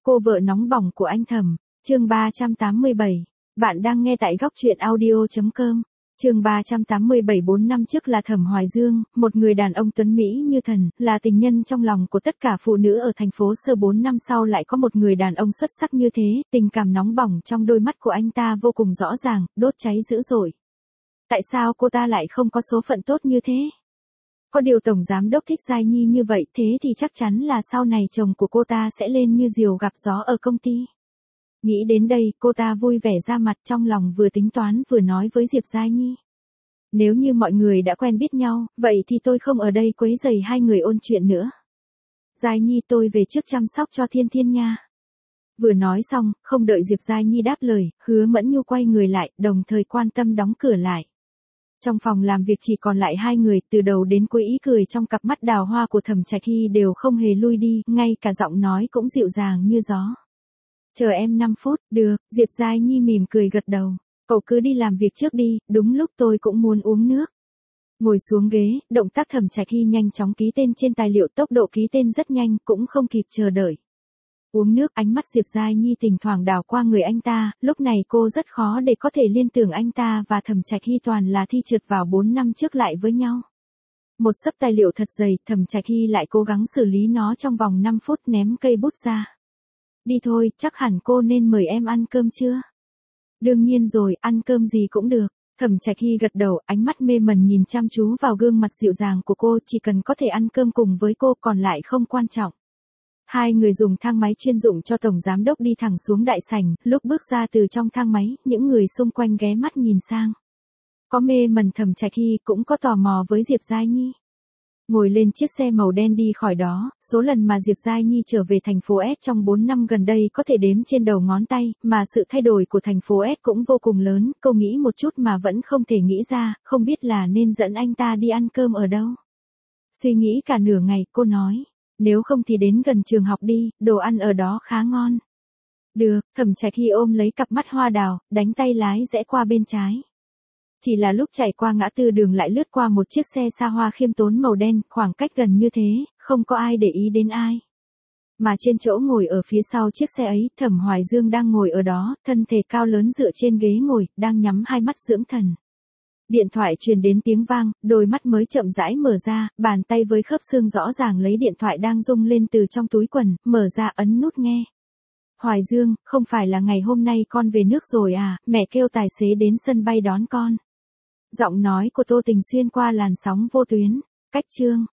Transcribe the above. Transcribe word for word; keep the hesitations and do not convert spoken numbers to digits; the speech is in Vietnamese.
Cô vợ nóng bỏng của anh Thẩm, chương ba trăm tám mươi bảy. Bạn đang nghe tại góc truyện audio chấm com. Chương ba trăm tám mươi bảy. Bốn năm trước là Thẩm Hoài Dương, một người đàn ông tuấn mỹ như thần, là tình nhân trong lòng của tất cả phụ nữ ở thành phố Sơ. Bốn năm sau lại có một người đàn ông xuất sắc như thế, tình cảm nóng bỏng trong đôi mắt của anh ta vô cùng rõ ràng, đốt cháy dữ dội. Tại sao cô ta lại không có số phận tốt như thế? Có điều tổng giám đốc thích Giai Nhi như vậy, thế thì chắc chắn là sau này chồng của cô ta sẽ lên như diều gặp gió ở công ty. Nghĩ đến đây, cô ta vui vẻ ra mặt, trong lòng vừa tính toán vừa nói với Diệp Giai Nhi. Nếu như mọi người đã quen biết nhau, vậy thì tôi không ở đây quấy rầy hai người ôn chuyện nữa. Giai Nhi, tôi về trước chăm sóc cho Thiên Thiên nha. Vừa nói xong, không đợi Diệp Giai Nhi đáp lời, Hứa Mẫn Nhu quay người lại, đồng thời quan tâm đóng cửa lại. Trong phòng làm việc chỉ còn lại hai người, từ đầu đến cuối ý cười trong cặp mắt đào hoa của Thẩm Trạch Hy đều không hề lui đi, ngay cả giọng nói cũng dịu dàng như gió. Chờ em năm phút, được, Diệp Giai Nhi mỉm cười gật đầu. Cậu cứ đi làm việc trước đi, đúng lúc tôi cũng muốn uống nước. Ngồi xuống ghế, động tác Thẩm Trạch Hy nhanh chóng ký tên trên tài liệu, tốc độ ký tên rất nhanh, cũng không kịp chờ đợi. Uống nước, ánh mắt Diệp Giai Nhi thỉnh thoảng đảo qua người anh ta, lúc này cô rất khó để có thể liên tưởng anh ta và Thẩm Trạch Hy toàn là thi trượt vào bốn năm trước lại với nhau. Một xấp tài liệu thật dày, Thẩm Trạch Hy lại cố gắng xử lý nó trong vòng năm phút, ném cây bút ra. Đi thôi, chắc hẳn cô nên mời em ăn cơm chưa? Đương nhiên rồi, ăn cơm gì cũng được. Thẩm Trạch Hy gật đầu, ánh mắt mê mẩn nhìn chăm chú vào gương mặt dịu dàng của cô, chỉ cần có thể ăn cơm cùng với cô còn lại không quan trọng. Hai người dùng thang máy chuyên dụng cho tổng giám đốc đi thẳng xuống đại sảnh, lúc bước ra từ trong thang máy, những người xung quanh ghé mắt nhìn sang. Có mê mẩn Thẩm Trạch Hy, cũng có tò mò với Diệp Giai Nhi. Ngồi lên chiếc xe màu đen đi khỏi đó, số lần mà Diệp Giai Nhi trở về thành phố S trong bốn năm gần đây có thể đếm trên đầu ngón tay, mà sự thay đổi của thành phố S cũng vô cùng lớn, cô nghĩ một chút mà vẫn không thể nghĩ ra, không biết là nên dẫn anh ta đi ăn cơm ở đâu. Suy nghĩ cả nửa ngày, cô nói. Nếu không thì đến gần trường học đi, đồ ăn ở đó khá ngon. Được, Thẩm Trạch Hy ôm lấy cặp mắt hoa đào, đánh tay lái rẽ qua bên trái. Chỉ là lúc chạy qua ngã tư đường lại lướt qua một chiếc xe xa hoa khiêm tốn màu đen, khoảng cách gần như thế, không có ai để ý đến ai. Mà trên chỗ ngồi ở phía sau chiếc xe ấy, Thẩm Hoài Dương đang ngồi ở đó, thân thể cao lớn dựa trên ghế ngồi, đang nhắm hai mắt dưỡng thần. Điện thoại truyền đến tiếng vang, đôi mắt mới chậm rãi mở ra, bàn tay với khớp xương rõ ràng lấy điện thoại đang rung lên từ trong túi quần, mở ra ấn nút nghe. Hoài Dương, không phải là ngày hôm nay con về nước rồi à, mẹ kêu tài xế đến sân bay đón con. Giọng nói của Tô Tình xuyên qua làn sóng vô tuyến. Cách chương,